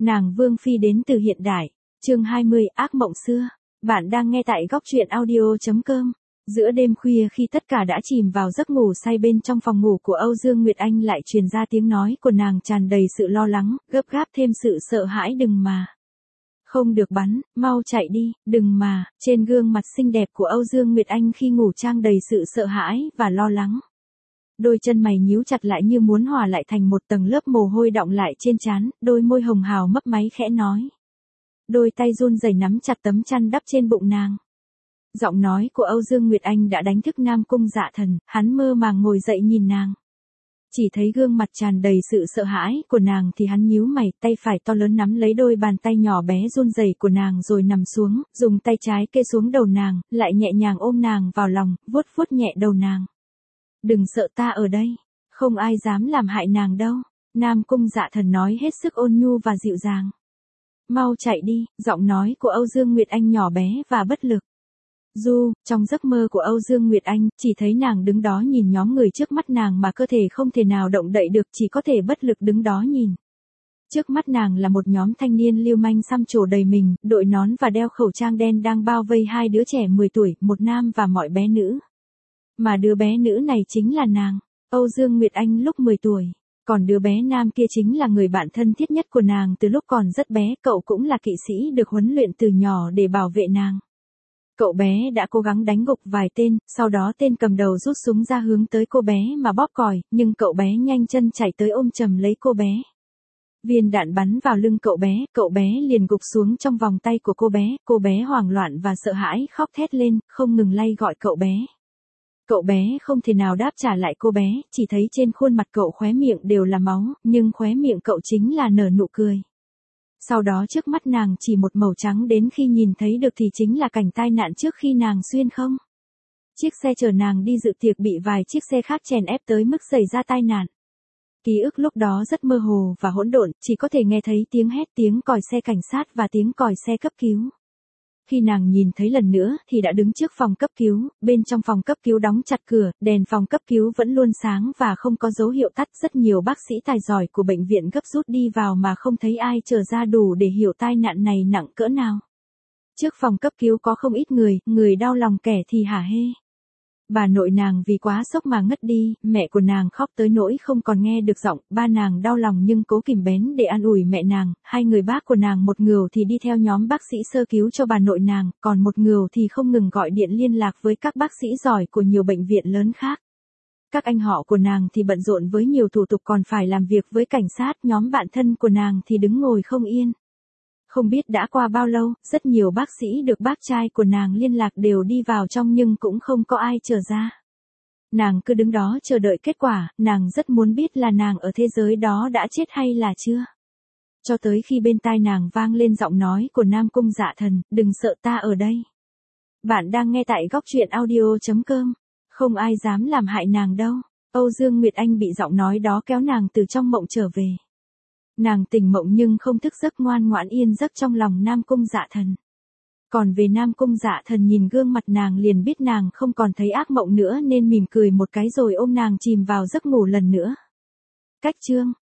Nàng Vương Phi đến từ hiện đại. Chương 20, ác mộng xưa. Bạn đang nghe tại góc truyện audio.com. Giữa đêm khuya khi tất cả đã chìm vào giấc ngủ say, bên trong phòng ngủ của Âu Dương Nguyệt Anh lại truyền ra tiếng nói của nàng tràn đầy sự lo lắng, gấp gáp thêm sự sợ hãi. Đừng mà. Không được bắn, mau chạy đi, đừng mà. Trên gương mặt xinh đẹp của Âu Dương Nguyệt Anh khi ngủ trang đầy sự sợ hãi và lo lắng. Đôi chân mày nhíu chặt lại như muốn hòa lại thành một tầng lớp mồ hôi đọng lại trên trán, đôi môi hồng hào mấp máy khẽ nói. Đôi tay run rẩy nắm chặt tấm chăn đắp trên bụng nàng. Giọng nói của Âu Dương Nguyệt Anh đã đánh thức Nam Cung Dạ Thần, hắn mơ màng ngồi dậy nhìn nàng. Chỉ thấy gương mặt tràn đầy sự sợ hãi của nàng thì hắn nhíu mày, tay phải to lớn nắm lấy đôi bàn tay nhỏ bé run rẩy của nàng rồi nằm xuống, dùng tay trái kê xuống đầu nàng, lại nhẹ nhàng ôm nàng vào lòng, vuốt vuốt nhẹ đầu nàng. Đừng sợ, ta ở đây, không ai dám làm hại nàng đâu. Nam Cung Dạ Thần nói hết sức ôn nhu và dịu dàng. Mau chạy đi, giọng nói của Âu Dương Nguyệt Anh nhỏ bé và bất lực. Trong giấc mơ của Âu Dương Nguyệt Anh, chỉ thấy nàng đứng đó nhìn nhóm người trước mắt nàng mà cơ thể không thể nào động đậy được, chỉ có thể bất lực đứng đó nhìn. Trước mắt nàng là một nhóm thanh niên lưu manh xăm trổ đầy mình, đội nón và đeo khẩu trang đen đang bao vây hai đứa trẻ 10 tuổi, một nam và mọi bé nữ. Mà đứa bé nữ này chính là nàng, Âu Dương Nguyệt Anh lúc 10 tuổi. Còn đứa bé nam kia chính là người bạn thân thiết nhất của nàng từ lúc còn rất bé, cậu cũng là kỵ sĩ được huấn luyện từ nhỏ để bảo vệ nàng. Cậu bé đã cố gắng đánh gục vài tên, sau đó tên cầm đầu rút súng ra hướng tới cô bé mà bóp còi, nhưng cậu bé nhanh chân chạy tới ôm chầm lấy cô bé. Viên đạn bắn vào lưng cậu bé liền gục xuống trong vòng tay của cô bé hoảng loạn và sợ hãi khóc thét lên, không ngừng lay gọi cậu bé. Cậu bé không thể nào đáp trả lại cô bé, chỉ thấy trên khuôn mặt cậu khóe miệng đều là máu, nhưng khóe miệng cậu chính là nở nụ cười. Sau đó trước mắt nàng chỉ một màu trắng, đến khi nhìn thấy được thì chính là cảnh tai nạn trước khi nàng xuyên không. Chiếc xe chở nàng đi dự tiệc bị vài chiếc xe khác chèn ép tới mức xảy ra tai nạn. Ký ức lúc đó rất mơ hồ và hỗn độn, chỉ có thể nghe thấy tiếng hét, tiếng còi xe cảnh sát và tiếng còi xe cấp cứu. Khi nàng nhìn thấy lần nữa thì đã đứng trước phòng cấp cứu, bên trong phòng cấp cứu đóng chặt cửa, đèn phòng cấp cứu vẫn luôn sáng và không có dấu hiệu tắt. Rất nhiều bác sĩ tài giỏi của bệnh viện gấp rút đi vào mà không thấy ai trở ra đủ để hiểu tai nạn này nặng cỡ nào. Trước phòng cấp cứu có không ít người đau lòng, kẻ thì hả hê. Bà nội nàng vì quá sốc mà ngất đi, mẹ của nàng khóc tới nỗi không còn nghe được giọng, ba nàng đau lòng nhưng cố kìm bén để an ủi mẹ nàng, hai người bác của nàng, một người thì đi theo nhóm bác sĩ sơ cứu cho bà nội nàng, còn một người thì không ngừng gọi điện liên lạc với các bác sĩ giỏi của nhiều bệnh viện lớn khác. Các anh họ của nàng thì bận rộn với nhiều thủ tục, còn phải làm việc với cảnh sát, nhóm bạn thân của nàng thì đứng ngồi không yên. Không biết đã qua bao lâu, rất nhiều bác sĩ được bác trai của nàng liên lạc đều đi vào trong nhưng cũng không có ai trở ra. Nàng cứ đứng đó chờ đợi kết quả, nàng rất muốn biết là nàng ở thế giới đó đã chết hay là chưa. Cho tới khi bên tai nàng vang lên giọng nói của Nam Cung Dạ Thần, đừng sợ, ta ở đây. Bạn đang nghe tại góc truyện audio.com. Không ai dám làm hại nàng đâu. Âu Dương Nguyệt Anh bị giọng nói đó kéo nàng từ trong mộng trở về. Nàng tỉnh mộng nhưng không thức giấc, ngoan ngoãn yên giấc trong lòng Nam Cung Dạ Thần. Còn về Nam Cung Dạ Thần nhìn gương mặt nàng liền biết nàng không còn thấy ác mộng nữa nên mỉm cười một cái rồi ôm nàng chìm vào giấc ngủ lần nữa. Cách chương